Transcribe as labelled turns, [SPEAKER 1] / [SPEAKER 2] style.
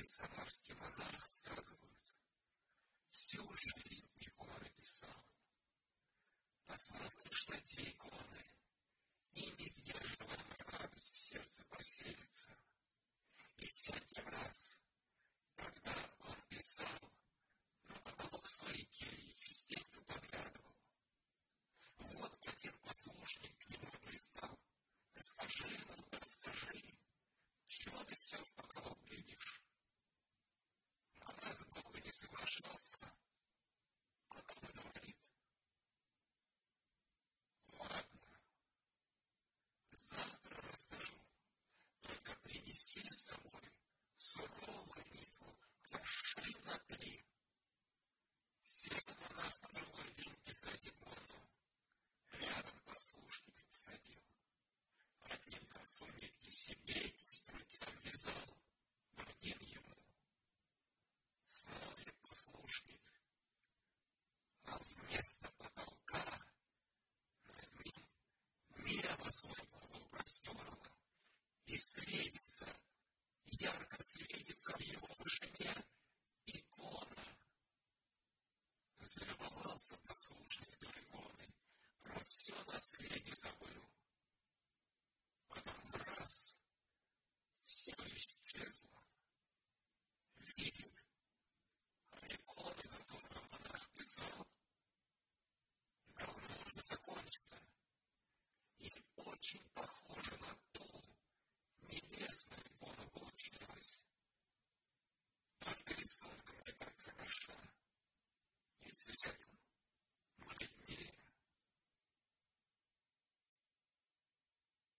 [SPEAKER 1] самарский монах, сказывают, всю жизнь иконы писал. Посмотришь на те иконы, и несдерживаемая радость в сердце поселится. И всякий раз, когда он писал, на потолок своей кельи частенько поглядывал. Вот один послушник к нему пристал. Расскажи, мол, расскажи, чего ты все в потолок глядишь? Монах долго не соглашался, потом и говорит: ладно, завтра расскажу, только принеси с собой суровую нитку, аршин на 3. Сел монах на другой день писать икону, рядом послушника посадил. Одним концом нитки себе кисть руки обвязал, другим ему. Смотрит послушник, а вместо потолка над ним небо свой купол простерло, и светится, ярко светится в его вышине икона. Залюбовался послушник той иконой, про все на свете забыл. Потом в раз все исчезло. Видит, а икона, которую монах писал, давно уже закончена и очень похожа на ту небесную икону получилась. Только рисунком не так хороша, и цветом бледнее.